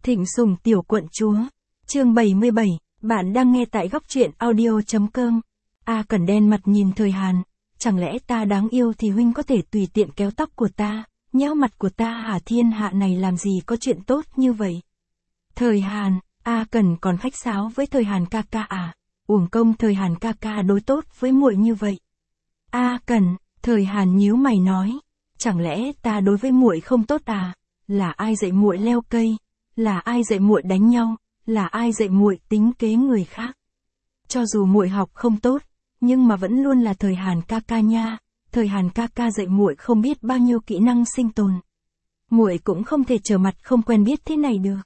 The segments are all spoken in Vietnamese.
Thịnh Sủng tiểu quận chúa. Chương 77, bạn đang nghe tại góc truyện audio.com. A Cẩn đen mặt nhìn Thời Hàn, chẳng lẽ ta đáng yêu thì huynh có thể tùy tiện kéo tóc của ta, nhéo mặt của ta hả? Thiên hạ này làm gì có chuyện tốt như vậy? Thời Hàn, A Cẩn còn khách sáo với Thời Hàn ca ca à? Uổng công Thời Hàn ca ca đối tốt với muội như vậy. A Cẩn, Thời Hàn nhíu mày nói, chẳng lẽ ta đối với muội không tốt à? Là ai dạy muội leo cây? Là ai dạy muội đánh nhau? Là ai dạy muội tính kế người khác? Cho dù muội học không tốt, nhưng mà vẫn luôn là Thời Hàn ca ca nha. Thời Hàn ca ca dạy muội không biết bao nhiêu kỹ năng sinh tồn. Muội cũng không thể trở mặt không quen biết thế này được.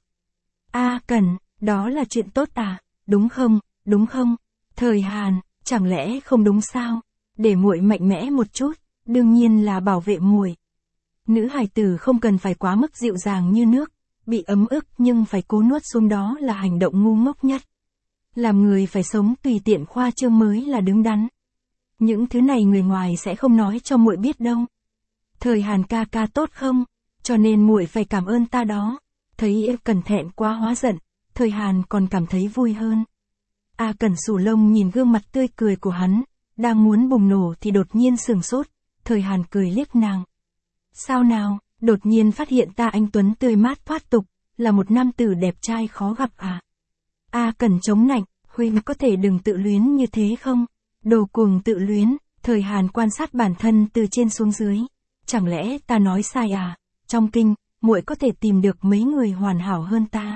A Cẩn, đó là chuyện tốt à? Đúng không? Đúng không? Thời Hàn, chẳng lẽ không đúng sao? Để muội mạnh mẽ một chút, đương nhiên là bảo vệ muội. Nữ hài tử không cần phải quá mức dịu dàng như nước, bị ấm ức nhưng phải cố nuốt xuống đó là hành động ngu ngốc nhất. Làm người phải sống tùy tiện khoa trương mới là đứng đắn. Những thứ này người ngoài sẽ không nói cho muội biết đâu. Thời Hàn ca ca tốt không? Cho nên muội phải cảm ơn ta đó. Thấy A Cẩn thẹn quá hóa giận, Thời Hàn còn cảm thấy vui hơn. A Cẩn sù lông nhìn gương mặt tươi cười của hắn, đang muốn bùng nổ thì đột nhiên sửng sốt. Thời Hàn cười liếc nàng. Sao nào, đột nhiên phát hiện ta anh tuấn tươi mát thoát tục, là một nam tử đẹp trai khó gặp à? A Cẩn chống nạnh, huynh có thể đừng tự luyến như thế không? Đồ cuồng tự luyến. Thời Hàn quan sát bản thân từ trên xuống dưới. Chẳng lẽ ta nói sai à? Trong kinh, muội có thể tìm được mấy người hoàn hảo hơn ta.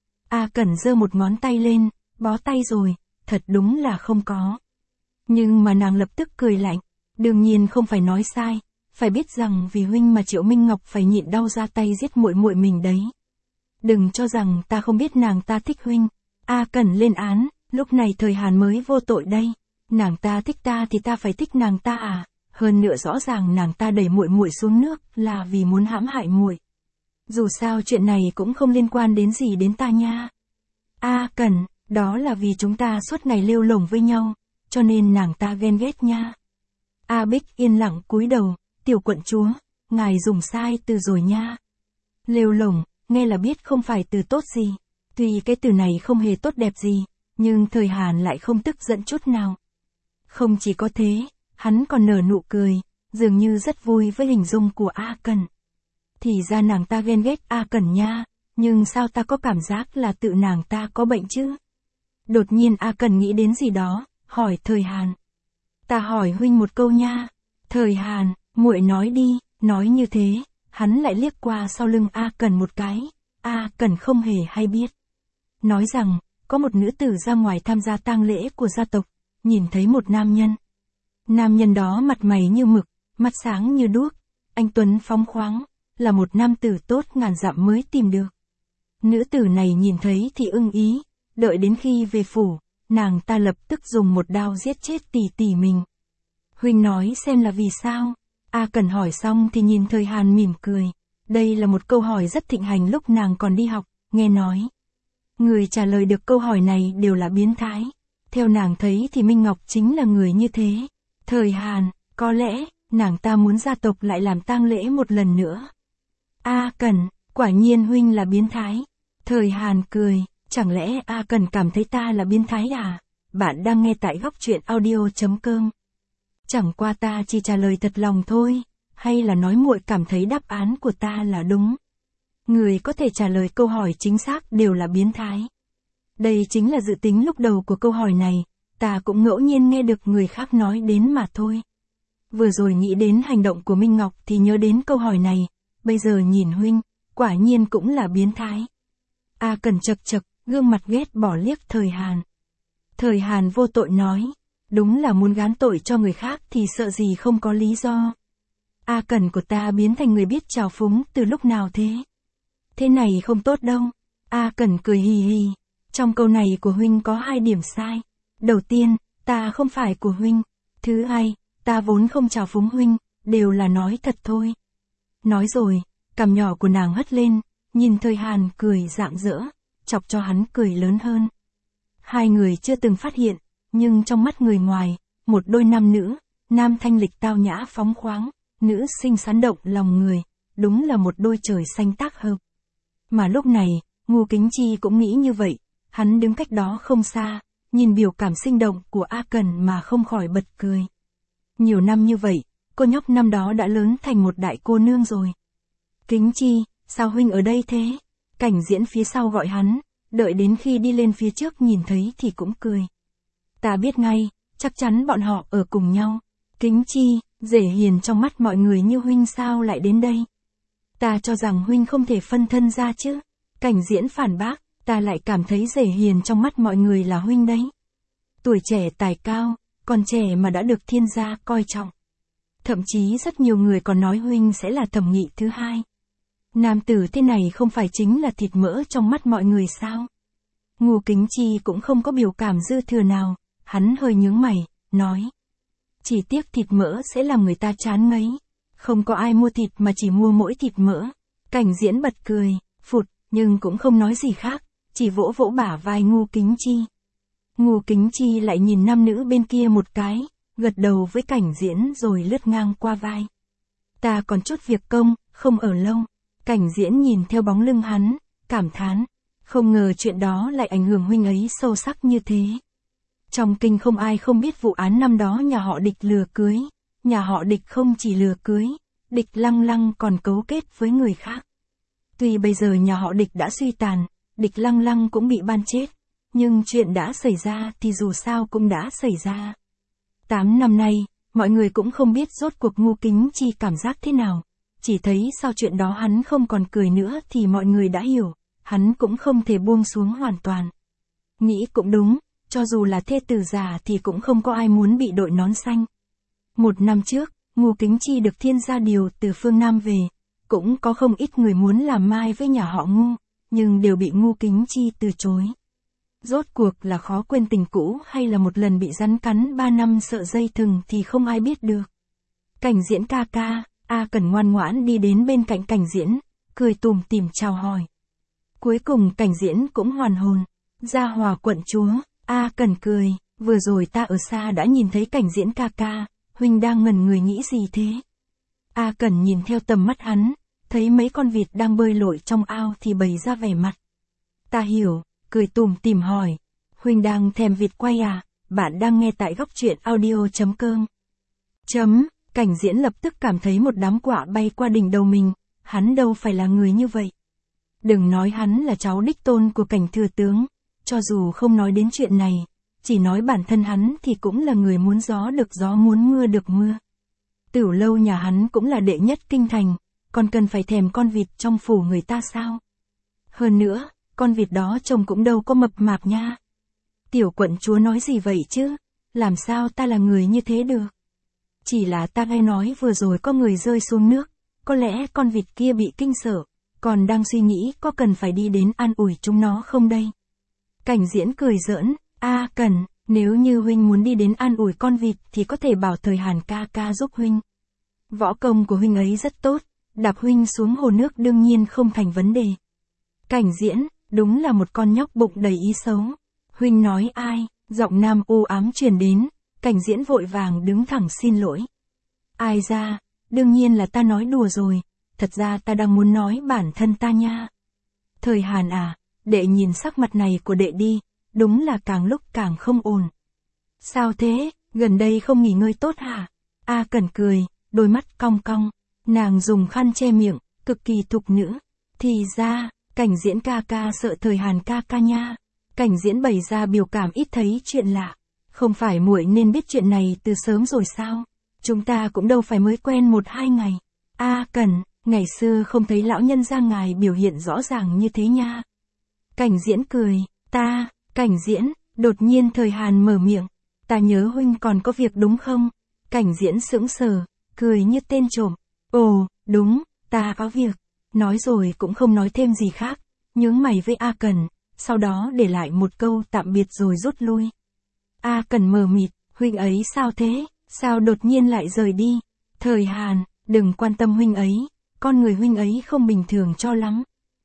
A Cẩn giơ một ngón tay lên, bó tay rồi, thật đúng là không có. Nhưng mà nàng lập tức cười lạnh, đương nhiên không phải nói sai, phải biết rằng vì huynh mà Triệu Minh Ngọc phải nhịn đau ra tay giết muội muội mình đấy. Đừng cho rằng ta không biết nàng ta thích huynh. A Cẩn lên án, lúc này Thời Hàn mới vô tội đây. Nàng ta thích ta thì ta phải thích nàng ta à? Hơn nữa rõ ràng nàng ta đẩy muội muội xuống nước là vì muốn hãm hại muội. Dù sao chuyện này cũng không liên quan đến gì đến ta nha. A Cẩn, đó là vì chúng ta suốt ngày lêu lổng với nhau, cho nên nàng ta ghen ghét nha. A Bích yên lặng cúi đầu, tiểu quận chúa, ngài dùng sai từ rồi nha. Lêu lổng, nghe là biết không phải từ tốt gì. Tuy cái từ này không hề tốt đẹp gì, nhưng Thời Hàn lại không tức giận chút nào. Không chỉ có thế, hắn còn nở nụ cười, dường như rất vui với hình dung của A Cẩn. Thì ra nàng ta ghen ghét A Cẩn nha, nhưng sao ta có cảm giác là tự nàng ta có bệnh chứ? Đột nhiên A Cẩn nghĩ đến gì đó, hỏi Thời Hàn. Ta hỏi huynh một câu nha. Thời Hàn, muội nói đi. Nói như thế, hắn lại liếc qua sau lưng A Cẩn một cái. A Cẩn không hề hay biết. Nói rằng, có một nữ tử ra ngoài tham gia tang lễ của gia tộc, nhìn thấy một nam nhân. Nam nhân đó mặt mày như mực, mắt sáng như đuốc, anh tuấn phóng khoáng, là một nam tử tốt ngàn dặm mới tìm được. Nữ tử này nhìn thấy thì ưng ý, đợi đến khi về phủ, nàng ta lập tức dùng một đao giết chết tỷ tỷ mình. Huynh nói xem là vì sao? A Cẩn hỏi xong thì nhìn Thời Hàn mỉm cười. Đây là một câu hỏi rất thịnh hành lúc nàng còn đi học, nghe nói. Người trả lời được câu hỏi này đều là biến thái. Theo nàng thấy thì Minh Ngọc chính là người như thế. Thời Hàn, có lẽ, nàng ta muốn gia tộc lại làm tang lễ một lần nữa. A Cẩn, quả nhiên huynh là biến thái. Thời Hàn cười, chẳng lẽ A Cẩn cảm thấy ta là biến thái à? Bạn đang nghe tại góc truyện audio.com. Chẳng qua ta chỉ trả lời thật lòng thôi, hay là nói muội cảm thấy đáp án của ta là đúng. Người có thể trả lời câu hỏi chính xác đều là biến thái. Đây chính là dự tính lúc đầu của câu hỏi này, ta cũng ngẫu nhiên nghe được người khác nói đến mà thôi. Vừa rồi nghĩ đến hành động của Minh Ngọc thì nhớ đến câu hỏi này, bây giờ nhìn huynh, quả nhiên cũng là biến thái. A Cẩn chật chật, gương mặt ghét bỏ liếc Thời Hàn. Thời Hàn vô tội nói, đúng là muốn gán tội cho người khác thì sợ gì không có lý do. A Cẩn của ta biến thành người biết trào phúng từ lúc nào thế? Thế này không tốt đâu. A Cẩn cười hì hì. Trong câu này của huynh có 2 điểm sai. Đầu tiên, ta không phải của huynh. Thứ hai, ta vốn không trào phúng huynh, đều là nói thật thôi. Nói rồi, cằm nhỏ của nàng hất lên, nhìn Thời Hàn cười rạng rỡ, chọc cho hắn cười lớn hơn. Hai người chưa từng phát hiện, nhưng trong mắt người ngoài, một đôi nam nữ, nam thanh lịch tao nhã phóng khoáng, nữ xinh sán động lòng người, đúng là một đôi trời xanh tác hợp. Mà lúc này, Ngô Kính Chi cũng nghĩ như vậy, hắn đứng cách đó không xa, nhìn biểu cảm sinh động của A Cần mà không khỏi bật cười. Nhiều năm như vậy, cô nhóc năm đó đã lớn thành một đại cô nương rồi. Kính Chi, sao huynh ở đây thế? Cảnh Diễn phía sau gọi hắn, đợi đến khi đi lên phía trước nhìn thấy thì cũng cười. Ta biết ngay, chắc chắn bọn họ ở cùng nhau. Kính Chi, Dễ Hiền trong mắt mọi người như huynh sao lại đến đây? Ta cho rằng huynh không thể phân thân ra chứ. Cảnh Diễn phản bác, ta lại cảm thấy Dễ Hiền trong mắt mọi người là huynh đấy. Tuổi trẻ tài cao, còn trẻ mà đã được thiên gia coi trọng. Thậm chí rất nhiều người còn nói huynh sẽ là thẩm nghị thứ hai. Nam tử thế này không phải chính là thịt mỡ trong mắt mọi người sao? Ngô Kính Chi cũng không có biểu cảm dư thừa nào, hắn hơi nhướng mày, nói. Chỉ tiếc thịt mỡ sẽ làm người ta chán ngấy. Không có ai mua thịt mà chỉ mua mỗi thịt mỡ. Cảnh Diễn bật cười, phụt, nhưng cũng không nói gì khác, chỉ vỗ vỗ bả vai Ngô Kính Chi. Ngô Kính Chi lại nhìn nam nữ bên kia một cái, gật đầu với Cảnh Diễn rồi lướt ngang qua vai. Ta còn chút việc công, không ở lâu. Cảnh Diễn nhìn theo bóng lưng hắn, cảm thán. Không ngờ chuyện đó lại ảnh hưởng huynh ấy sâu sắc như thế. Trong kinh không ai không biết vụ án năm đó nhà họ Địch lừa cưới. Nhà họ Địch không chỉ lừa cưới, Địch Lăng Lăng còn cấu kết với người khác. Tuy bây giờ nhà họ Địch đã suy tàn, Địch Lăng Lăng cũng bị ban chết. Nhưng chuyện đã xảy ra thì dù sao cũng đã xảy ra. 8 năm nay, mọi người cũng không biết rốt cuộc Ngô Kính Chi cảm giác thế nào. Chỉ thấy sau chuyện đó hắn không còn cười nữa thì mọi người đã hiểu, hắn cũng không thể buông xuống hoàn toàn. Nghĩ cũng đúng, cho dù là thê tử già thì cũng không có ai muốn bị đội nón xanh. 1 năm trước, Ngô Kính Chi được thiên gia điều từ phương Nam về, cũng có không ít người muốn làm mai với nhà họ Ngô, nhưng đều bị Ngô Kính Chi từ chối. Rốt cuộc là khó quên tình cũ hay là một lần bị rắn cắn 3 năm sợ dây thừng thì không ai biết được. Cảnh Diễn ca ca, A Cần ngoan ngoãn đi đến bên cạnh Cảnh Diễn, cười tủm tỉm chào hỏi. Cuối cùng Cảnh Diễn cũng hoàn hồn. Gia Hòa quận chúa, A Cần cười, vừa rồi ta ở xa đã nhìn thấy Cảnh Diễn ca ca, huynh đang ngẩn người nghĩ gì thế? A Cần nhìn theo tầm mắt hắn, thấy mấy con vịt đang bơi lội trong ao thì bày ra vẻ mặt. Ta hiểu, cười tủm tỉm hỏi, huynh đang thèm vịt quay à? Bạn đang nghe tại góc truyện audio.com. Cảnh Diễn lập tức cảm thấy một đám quả bay qua đỉnh đầu mình, hắn đâu phải là người như vậy. Đừng nói hắn là cháu đích tôn của Cảnh thừa tướng, cho dù không nói đến chuyện này, chỉ nói bản thân hắn thì cũng là người muốn gió được gió muốn mưa được mưa. Tửu lâu nhà hắn cũng là đệ nhất kinh thành, còn cần phải thèm con vịt trong phủ người ta sao? Hơn nữa, con vịt đó trông cũng đâu có mập mạp nha. Tiểu quận chúa nói gì vậy chứ? Làm sao ta là người như thế được? Chỉ là ta nghe nói vừa rồi có người rơi xuống nước, có lẽ con vịt kia bị kinh sợ, còn đang suy nghĩ có cần phải đi đến an ủi chúng nó không đây. Cảnh Diễn cười giỡn, A Cần, nếu như huynh muốn đi đến an ủi con vịt thì có thể bảo Thời Hàn ca ca giúp huynh. Võ công của huynh ấy rất tốt, đạp huynh xuống hồ nước đương nhiên không thành vấn đề. Cảnh Diễn, đúng là một con nhóc bụng đầy ý xấu. Huynh nói ai? Giọng nam u ám truyền đến. Cảnh Diễn vội vàng đứng thẳng xin lỗi. Ai ra, đương nhiên là ta nói đùa rồi, thật ra ta đang muốn nói bản thân ta nha. Thời Hàn à, đệ nhìn sắc mặt này của đệ đi, đúng là càng lúc càng không ổn. Sao thế, gần đây không nghỉ ngơi tốt hả? A Cần cười, đôi mắt cong cong, nàng dùng khăn che miệng, cực kỳ thục nữ. Thì ra, Cảnh Diễn ca ca sợ Thời Hàn ca ca nha. Cảnh Diễn bày ra biểu cảm ít thấy chuyện lạ. Không phải muội nên biết chuyện này từ sớm rồi sao? Chúng ta cũng đâu phải mới quen 1-2 ngày. A Cần, ngày xưa không thấy lão nhân gia ngài biểu hiện rõ ràng như thế nha. Cảnh Diễn cười, Cảnh Diễn, đột nhiên Thời Hàn mở miệng. Ta nhớ huynh còn có việc đúng không? Cảnh Diễn sững sờ, cười như tên trộm. Ồ, đúng, ta có việc. Nói rồi cũng không nói thêm gì khác, nhướng mày với A Cần, sau đó để lại một câu tạm biệt rồi rút lui. A Cần mờ mịt, huynh ấy sao thế, sao đột nhiên lại rời đi? Thời Hàn, đừng quan tâm huynh ấy, con người huynh ấy không bình thường cho lắm.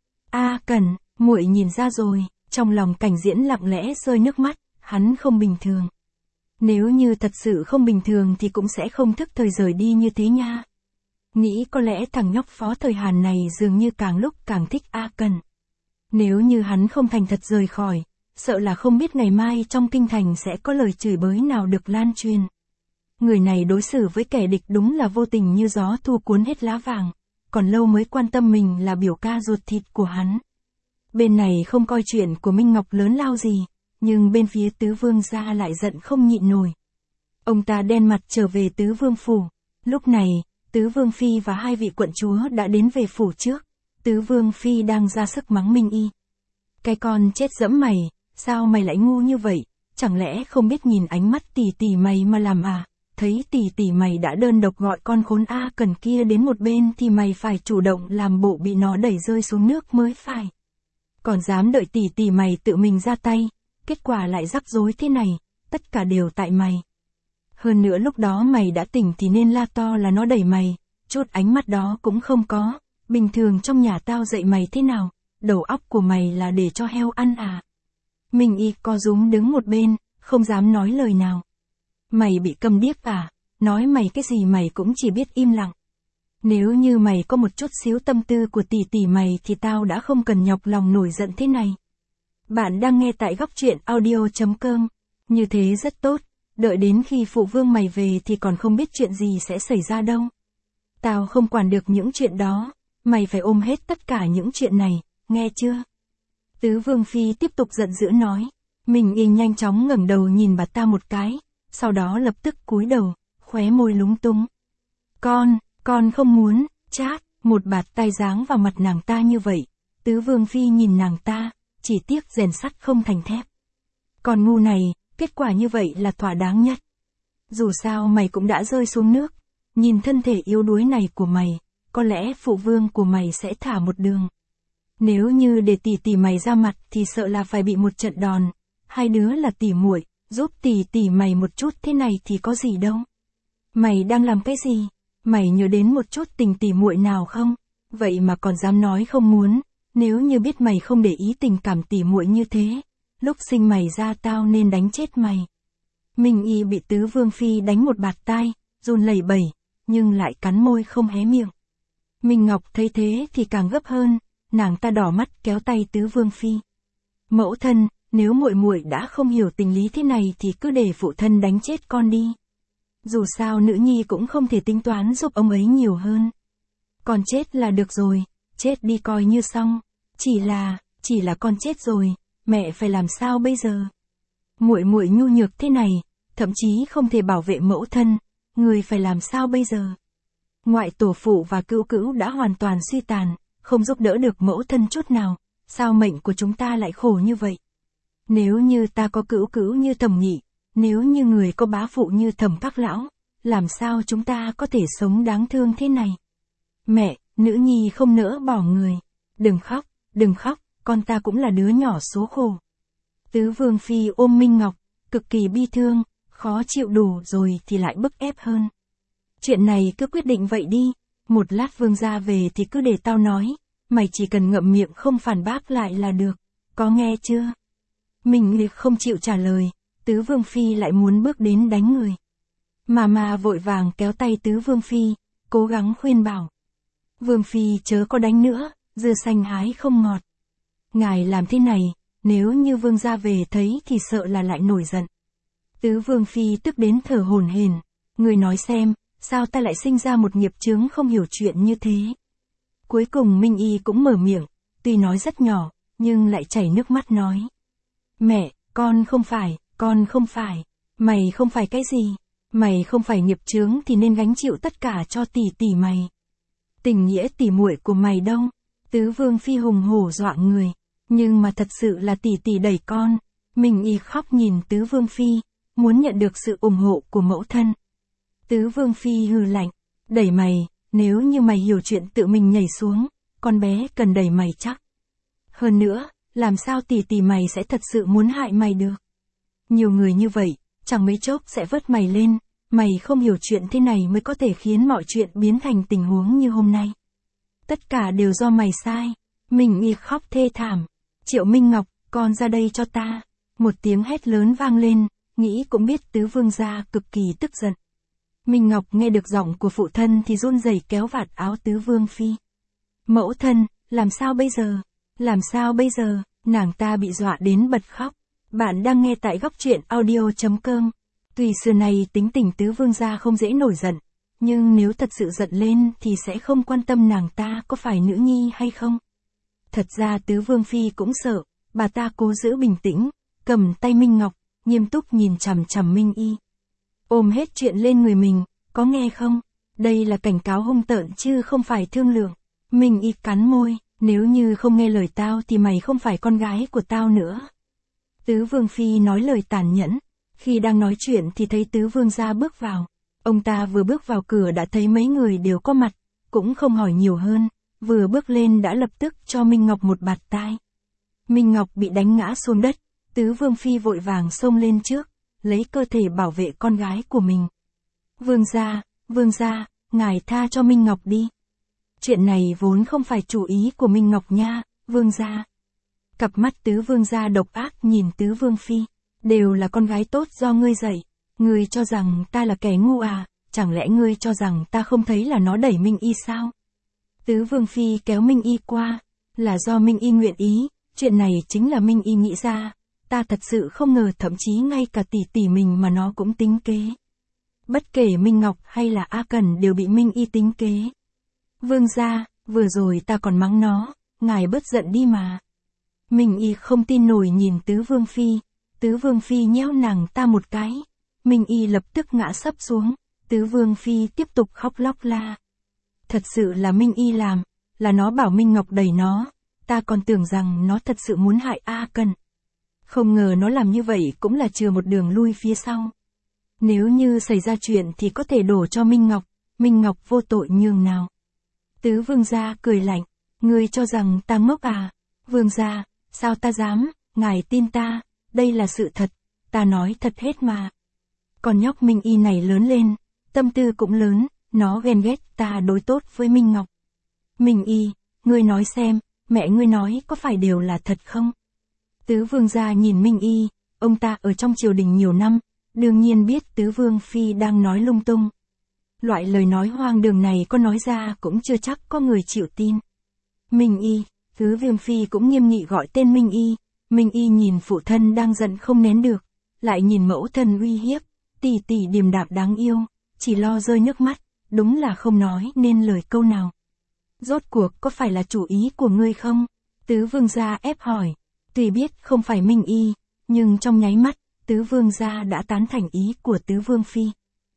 A Cần, muội nhìn ra rồi, trong lòng Cảnh Diễn lặng lẽ rơi nước mắt, hắn không bình thường. Nếu như thật sự không bình thường thì cũng sẽ không thức thời rời đi như thế nha. Nghĩ có lẽ thằng nhóc Phó Thời Hàn này dường như càng lúc càng thích A Cần. Nếu như hắn không thành thật rời khỏi, sợ là không biết ngày mai trong kinh thành sẽ có lời chửi bới nào được lan truyền. Người này đối xử với kẻ địch đúng là vô tình như gió thu cuốn hết lá vàng, còn lâu mới quan tâm mình là biểu ca ruột thịt của hắn. Bên này không coi chuyện của Minh Ngọc lớn lao gì, nhưng bên phía tứ vương gia lại giận không nhịn nổi. Ông ta đen mặt trở về tứ vương phủ. Lúc này, tứ vương phi và hai vị quận chúa đã đến về phủ trước. Tứ vương phi đang ra sức mắng Minh Y. Cái con chết dẫm mày, sao mày lại ngu như vậy, chẳng lẽ không biết nhìn ánh mắt tỷ tỷ mày mà làm à? Thấy tỷ tỷ mày đã đơn độc gọi con khốn A Cần kia đến một bên thì mày phải chủ động làm bộ bị nó đẩy rơi xuống nước mới phải. Còn dám đợi tỷ tỷ mày tự mình ra tay, kết quả lại rắc rối thế này, tất cả đều tại mày. Hơn nữa lúc đó mày đã tỉnh thì nên la to là nó đẩy mày, chút ánh mắt đó cũng không có, bình thường trong nhà tao dạy mày thế nào, đầu óc của mày là để cho heo ăn à. Minh Y co rúm đứng một bên, không dám nói lời nào. Mày bị câm điếc à, nói mày cái gì mày cũng chỉ biết im lặng. Nếu như mày có một chút xíu tâm tư của tỷ tỷ mày thì tao đã không cần nhọc lòng nổi giận thế này. Bạn đang nghe tại góc truyện audio.com, như thế rất tốt, đợi đến khi phụ vương mày về thì còn không biết chuyện gì sẽ xảy ra đâu. Tao không quản được những chuyện đó, mày phải ôm hết tất cả những chuyện này, nghe chưa? Tứ vương phi tiếp tục giận dữ nói. Minh Y nhanh chóng ngẩng đầu nhìn bà ta một cái, sau đó lập tức cúi đầu, khóe môi lúng túng. Con không muốn, chát, một bạt tay giáng vào mặt nàng ta như vậy. Tứ vương phi nhìn nàng ta, chỉ tiếc rèn sắt không thành thép. Còn ngu này, kết quả như vậy là thỏa đáng nhất. Dù sao mày cũng đã rơi xuống nước, nhìn thân thể yếu đuối này của mày, có lẽ phụ vương của mày sẽ thả một đường. Nếu như để tỷ tỷ mày ra mặt thì sợ là phải bị một trận đòn. Hai đứa là tỷ muội, giúp tỷ tỷ mày một chút thế này thì có gì đâu. Mày đang làm cái gì? Mày nhớ đến một chút tình tỷ muội nào không? Vậy mà còn dám nói không muốn, nếu như biết mày không để ý tình cảm tỷ muội như thế, lúc sinh mày ra tao nên đánh chết mày. Minh Y bị tứ vương phi đánh một bạt tai, run lẩy bẩy, nhưng lại cắn môi không hé miệng. Minh Ngọc thấy thế thì càng gấp hơn, nàng ta đỏ mắt kéo tay tứ vương phi. Mẫu thân, nếu muội muội đã không hiểu tình lý thế này thì cứ để phụ thân đánh chết con đi. Dù sao nữ nhi cũng không thể tính toán giúp ông ấy nhiều hơn. Con chết là được rồi, chết đi coi như xong. Chỉ là con chết rồi, mẹ phải làm sao bây giờ? Muội muội nhu nhược thế này, thậm chí không thể bảo vệ mẫu thân, người phải làm sao bây giờ? Ngoại tổ phụ và cữu cữu đã hoàn toàn suy tàn, không giúp đỡ được mẫu thân chút nào, sao mệnh của chúng ta lại khổ như vậy? Nếu như ta có cữu cữu như Thẩm Nghị, nếu như người có bá phụ như Thẩm Các lão, làm sao chúng ta có thể sống đáng thương thế này? Mẹ, nữ nhi không nỡ bỏ người. Đừng khóc, con ta cũng là đứa nhỏ số khổ. Tứ vương phi ôm Minh Ngọc, cực kỳ bi thương, khó chịu đủ rồi thì lại bức ép hơn. Chuyện này cứ quyết định vậy đi, một lát vương gia về thì cứ để tao nói, mày chỉ cần ngậm miệng không phản bác lại là được, có nghe chưa? Minh Liệt không chịu trả lời, tứ vương phi lại muốn bước đến đánh người. Mà vội vàng kéo tay tứ vương phi, cố gắng khuyên bảo. Vương phi chớ có đánh nữa, dưa xanh hái không ngọt. Ngài làm thế này, nếu như vương gia về thấy thì sợ là lại nổi giận. Tứ vương phi tức đến thở hổn hển, người nói xem, sao ta lại sinh ra một nghiệp chướng không hiểu chuyện như thế. Cuối cùng Minh Y cũng mở miệng, tuy nói rất nhỏ, nhưng lại chảy nước mắt nói. Mẹ, con không phải, mày không phải cái gì, mày không phải nghiệp chướng thì nên gánh chịu tất cả cho tỷ tỷ mày. Tình nghĩa tỷ muội của mày đâu? Tứ vương phi hùng hổ dọa người, nhưng mà thật sự là tỷ tỷ đẩy con. Minh Y khóc nhìn tứ vương phi, muốn nhận được sự ủng hộ của mẫu thân. Tứ vương phi hừ lạnh, đẩy mày, nếu như mày hiểu chuyện tự mình nhảy xuống, con bé cần đẩy mày chắc. Hơn nữa, làm sao tỷ tỷ mày sẽ thật sự muốn hại mày được? Nhiều người như vậy, chẳng mấy chốc sẽ vớt mày lên, mày không hiểu chuyện thế này mới có thể khiến mọi chuyện biến thành tình huống như hôm nay. Tất cả đều do mày sai. Minh Y khóc thê thảm. Triệu Minh Ngọc, con ra đây cho ta. Một tiếng hét lớn vang lên, nghĩ cũng biết tứ vương gia cực kỳ tức giận. Minh Ngọc nghe được giọng của phụ thân thì run rẩy kéo vạt áo tứ vương phi. Mẫu thân, làm sao bây giờ? Làm sao bây giờ, nàng ta bị dọa đến bật khóc. Bạn đang nghe tại góc truyện audio.com. Tuy xưa này tính tình tứ vương gia không dễ nổi giận, nhưng nếu thật sự giận lên thì sẽ không quan tâm nàng ta có phải nữ nhi hay không. Thật ra tứ vương phi cũng sợ, bà ta cố giữ bình tĩnh, cầm tay Minh Ngọc, nghiêm túc nhìn chằm chằm Minh Y. Ôm hết chuyện lên người mình, có nghe không? Đây là cảnh cáo hung tợn chứ không phải thương lượng. Minh Y cắn môi, nếu như không nghe lời tao thì mày không phải con gái của tao nữa. Tứ vương phi nói lời tàn nhẫn. Khi đang nói chuyện thì thấy tứ vương gia bước vào. Ông ta vừa bước vào cửa đã thấy mấy người đều có mặt, cũng không hỏi nhiều hơn, vừa bước lên đã lập tức cho Minh Ngọc một bạt tai. Minh Ngọc bị đánh ngã xuống đất, tứ vương phi vội vàng xông lên trước, lấy cơ thể bảo vệ con gái của mình. Vương gia, ngài tha cho Minh Ngọc đi. Chuyện này vốn không phải chủ ý của Minh Ngọc nha, vương gia. Cặp mắt tứ vương gia độc ác nhìn tứ vương phi. Đều là con gái tốt do ngươi dạy. Ngươi cho rằng ta là kẻ ngu à, chẳng lẽ ngươi cho rằng ta không thấy là nó đẩy Minh Y sao? Tứ vương phi kéo Minh Y qua, là do Minh Y nguyện ý, chuyện này chính là Minh Y nghĩ ra. Ta thật sự không ngờ thậm chí ngay cả tỷ tỷ mình mà nó cũng tính kế. Bất kể Minh Ngọc hay là A Cẩn đều bị Minh Y tính kế. Vương gia, vừa rồi ta còn mắng nó, ngài bớt giận đi mà. Minh Y không tin nổi nhìn tứ vương phi. Tứ vương phi nhéo nàng ta một cái. Minh Y lập tức ngã sấp xuống. Tứ vương phi tiếp tục khóc lóc la. Thật sự là Minh Y làm, là nó bảo Minh Ngọc đẩy nó. Ta còn tưởng rằng nó thật sự muốn hại A Cẩn. Không ngờ nó làm như vậy cũng là chừa một đường lui phía sau. Nếu như xảy ra chuyện thì có thể đổ cho Minh Ngọc vô tội nhường nào. Tứ vương gia cười lạnh, ngươi cho rằng ta ngốc à? Vương gia, sao ta dám, ngài tin ta, đây là sự thật, ta nói thật hết mà. Con nhóc Minh Y này lớn lên, tâm tư cũng lớn, nó ghen ghét ta đối tốt với Minh Ngọc. Minh Y, ngươi nói xem, mẹ ngươi nói có phải đều là thật không? Tứ vương gia nhìn Minh Y, ông ta ở trong triều đình nhiều năm, đương nhiên biết tứ vương phi đang nói lung tung. Loại lời nói hoang đường này có nói ra cũng chưa chắc có người chịu tin. Minh Y, tứ vương phi cũng nghiêm nghị gọi tên Minh Y. Minh Y nhìn phụ thân đang giận không nén được, lại nhìn mẫu thân uy hiếp, tỷ tỷ điềm đạm đáng yêu, chỉ lo rơi nước mắt, đúng là không nói nên lời câu nào. Rốt cuộc có phải là chủ ý của ngươi không? Tứ vương gia ép hỏi. Tuy biết không phải Minh Y, nhưng trong nháy mắt, tứ vương gia đã tán thành ý của tứ vương phi.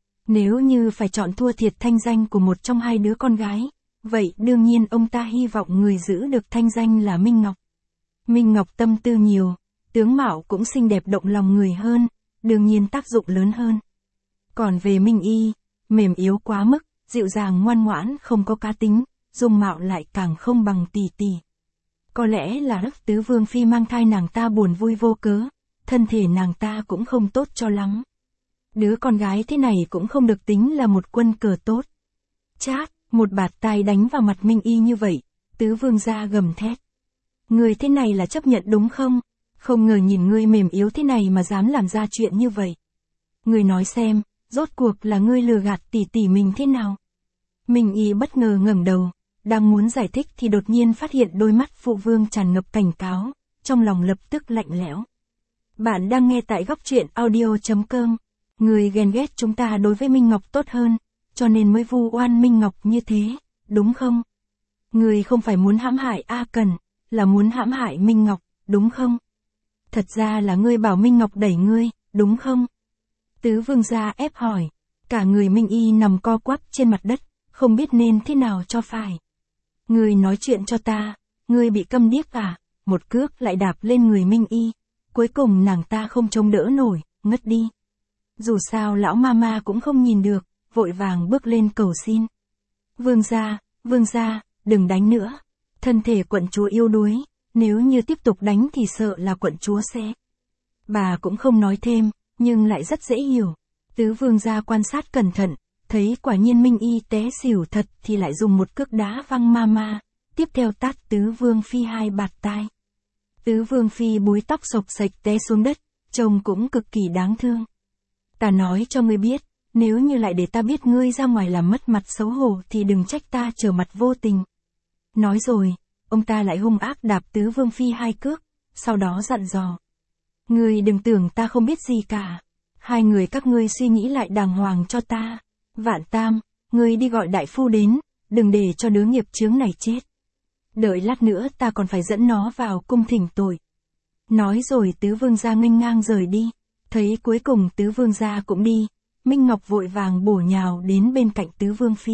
Nếu như phải chọn thua thiệt thanh danh của một trong hai đứa con gái, vậy đương nhiên ông ta hy vọng người giữ được thanh danh là Minh Ngọc. Minh Ngọc tâm tư nhiều, tướng mạo cũng xinh đẹp động lòng người hơn, đương nhiên tác dụng lớn hơn. Còn về Minh Y, mềm yếu quá mức, dịu dàng ngoan ngoãn không có cá tính, dung mạo lại càng không bằng tỷ tỷ. Có lẽ là tứ vương phi mang thai nàng ta buồn vui vô cớ, thân thể nàng ta cũng không tốt cho lắm. Đứa con gái thế này cũng không được tính là một quân cờ tốt. Chát, một bạt tai đánh vào mặt Minh Y như vậy, tứ vương gia gầm thét. Người thế này là chấp nhận đúng không? Không ngờ nhìn ngươi mềm yếu thế này mà dám làm ra chuyện như vậy. Ngươi nói xem, rốt cuộc là ngươi lừa gạt tỷ tỷ mình thế nào? Minh Y bất ngờ ngẩng đầu, đang muốn giải thích thì đột nhiên phát hiện đôi mắt phụ vương tràn ngập cảnh cáo, trong lòng lập tức lạnh lẽo. Bạn đang nghe tại góc truyện audio.com. Ngươi ghen ghét chúng ta đối với Minh Ngọc tốt hơn, cho nên mới vu oan Minh Ngọc như thế, đúng không? Ngươi không phải muốn hãm hại A Cẩn, là muốn hãm hại Minh Ngọc, đúng không? Thật ra là ngươi bảo Minh Ngọc đẩy ngươi, đúng không? Tứ vương gia ép hỏi. Cả người Minh Y nằm co quắp trên mặt đất, không biết nên thế nào cho phải. Ngươi nói chuyện cho ta, ngươi bị câm điếc à? Một cước lại đạp lên người Minh Y. Cuối cùng nàng ta không chống đỡ nổi, ngất đi. Dù sao lão mama cũng không nhìn được, vội vàng bước lên cầu xin. Vương gia, đừng đánh nữa. Thân thể quận chúa yếu đuối, nếu như tiếp tục đánh thì sợ là quận chúa sẽ. Bà cũng không nói thêm, nhưng lại rất dễ hiểu. Tứ vương gia quan sát cẩn thận, thấy quả nhiên Minh Y té xỉu thật thì lại dùng một cước đá văng mama, tiếp theo tát tứ vương phi hai bạt tai. Tứ vương phi búi tóc xộc xệch té xuống đất, trông cũng cực kỳ đáng thương. Ta nói cho ngươi biết, nếu như lại để ta biết ngươi ra ngoài làm mất mặt xấu hổ thì đừng trách ta trở mặt vô tình. Nói rồi, ông ta lại hung ác đạp Tứ Vương Phi 2 cước, sau đó dặn dò. Ngươi đừng tưởng ta không biết gì cả. 2 người các ngươi suy nghĩ lại đàng hoàng cho ta. Vạn Tam, ngươi đi gọi đại phu đến, đừng để cho đứa nghiệp chướng này chết. Đợi lát nữa ta còn phải dẫn nó vào cung thỉnh tội. Nói rồi Tứ Vương gia nghênh ngang rời đi. Thấy cuối cùng Tứ Vương gia cũng đi, Minh Ngọc vội vàng bổ nhào đến bên cạnh Tứ Vương Phi.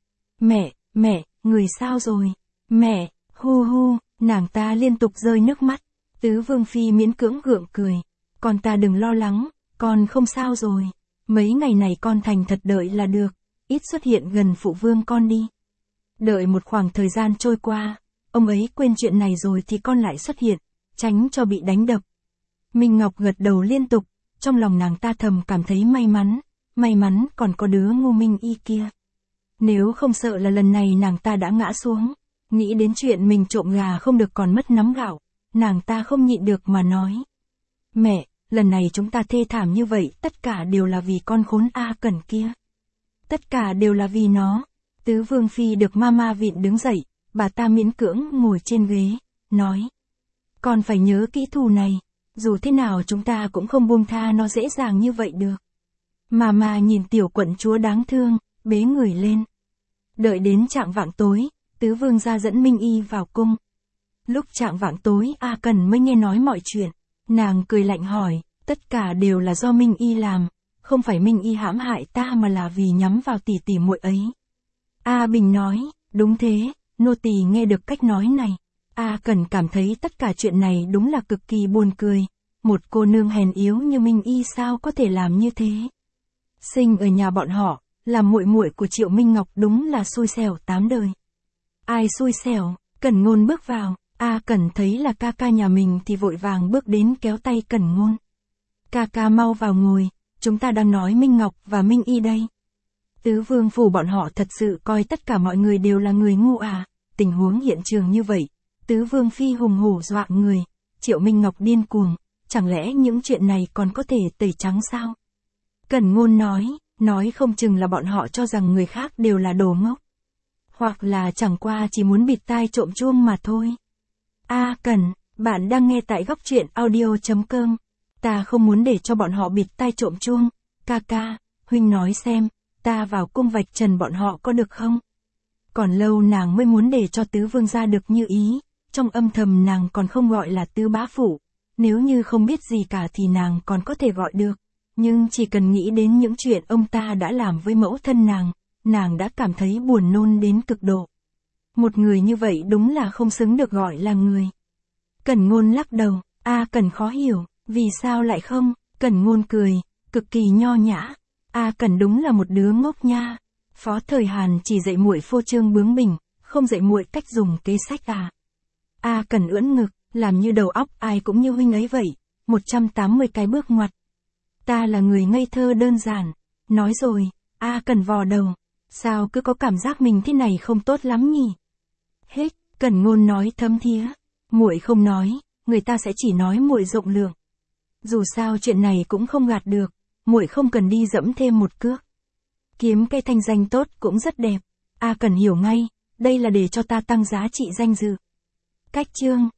Mẹ, người sao rồi? Mẹ, hu hu, nàng ta liên tục rơi nước mắt. Tứ Vương Phi miễn cưỡng gượng cười. Con ta đừng lo lắng, con không sao rồi. Mấy ngày này con thành thật đợi là được, ít xuất hiện gần phụ vương con đi. Đợi một khoảng thời gian trôi qua, ông ấy quên chuyện này rồi thì con lại xuất hiện, tránh cho bị đánh đập. Minh Ngọc gật đầu liên tục, trong lòng nàng ta thầm cảm thấy may mắn còn có đứa ngu Minh Y kia. Nếu không sợ là lần này nàng ta đã ngã xuống, nghĩ đến chuyện mình trộm gà không được còn mất nắm gạo, nàng ta không nhịn được mà nói. Mẹ, lần này chúng ta thê thảm như vậy tất cả đều là vì con khốn A Cẩn kia. Tất cả đều là vì nó. Tứ Vương Phi được mama vịn đứng dậy, bà ta miễn cưỡng ngồi trên ghế, nói. Con phải nhớ kỹ thù này, dù thế nào chúng ta cũng không buông tha nó dễ dàng như vậy được. Mama nhìn tiểu quận chúa đáng thương, bế người lên. Đợi đến chạng vạng tối, Tứ Vương gia dẫn Minh Y vào cung. Lúc chạng vạng tối A Cẩn mới nghe nói mọi chuyện, nàng cười lạnh hỏi, tất cả đều là do Minh Y làm, không phải Minh Y hãm hại ta mà là vì nhắm vào tỷ tỷ muội ấy. A Bình nói, đúng thế, nô tỳ nghe được cách nói này. A Cẩn cảm thấy tất cả chuyện này đúng là cực kỳ buồn cười, một cô nương hèn yếu như Minh Y sao có thể làm như thế. Sinh ở nhà bọn họ, làm muội muội của Triệu Minh Ngọc đúng là xui xẻo 8 đời. Ai xui xẻo? Cẩn Ngôn bước vào, A Cẩn thấy là ca ca nhà mình thì vội vàng bước đến kéo tay Cẩn Ngôn. Ca ca mau vào ngồi, chúng ta đang nói Minh Ngọc và Minh Y đây. Tứ Vương phủ bọn họ thật sự coi tất cả mọi người đều là người ngu à, tình huống hiện trường như vậy, Tứ Vương Phi hùng hổ dọa người, Triệu Minh Ngọc điên cuồng, chẳng lẽ những chuyện này còn có thể tẩy trắng sao? Cẩn Ngôn nói không chừng là bọn họ cho rằng người khác đều là đồ ngốc. Hoặc là chẳng qua chỉ muốn bịt tai trộm chuông mà thôi. A Cẩn, bạn đang nghe tại góc truyện audio.com. Ta không muốn để cho bọn họ bịt tai trộm chuông. Ca ca, huynh nói xem, ta vào cung vạch trần bọn họ có được không? Còn lâu nàng mới muốn để cho Tứ Vương gia được như ý, trong âm thầm nàng còn không gọi là Tứ Bá Phụ. Nếu như không biết gì cả thì nàng còn có thể gọi được. Nhưng chỉ cần nghĩ đến những chuyện ông ta đã làm với mẫu thân nàng đã cảm thấy buồn nôn đến cực độ. Một người như vậy đúng là không xứng được gọi là người. Cẩn Ngôn lắc đầu, A Cẩn khó hiểu, vì sao lại không? Cẩn Ngôn cười, cực kỳ nho nhã. A Cẩn đúng là một đứa ngốc nha. Phó Thời Hàn chỉ dạy muội phô trương bướng bỉnh, không dạy muội cách dùng kế sách à? A Cẩn ưỡn ngực, làm như đầu óc ai cũng như huynh ấy vậy, 180 cái bước ngoặt. Ta là người ngây thơ đơn giản. Nói rồi, A Cẩn vò đầu. Sao cứ có cảm giác mình thế này không tốt lắm nhỉ? Hết, Cẩn Ngôn nói thấm thía. Muội không nói, người ta sẽ chỉ nói muội rộng lượng. Dù sao chuyện này cũng không gạt được, muội không cần đi dẫm thêm một cước. Kiếm cây thanh danh tốt cũng rất đẹp. A Cẩn hiểu ngay, đây là để cho ta tăng giá trị danh dự. Cách chương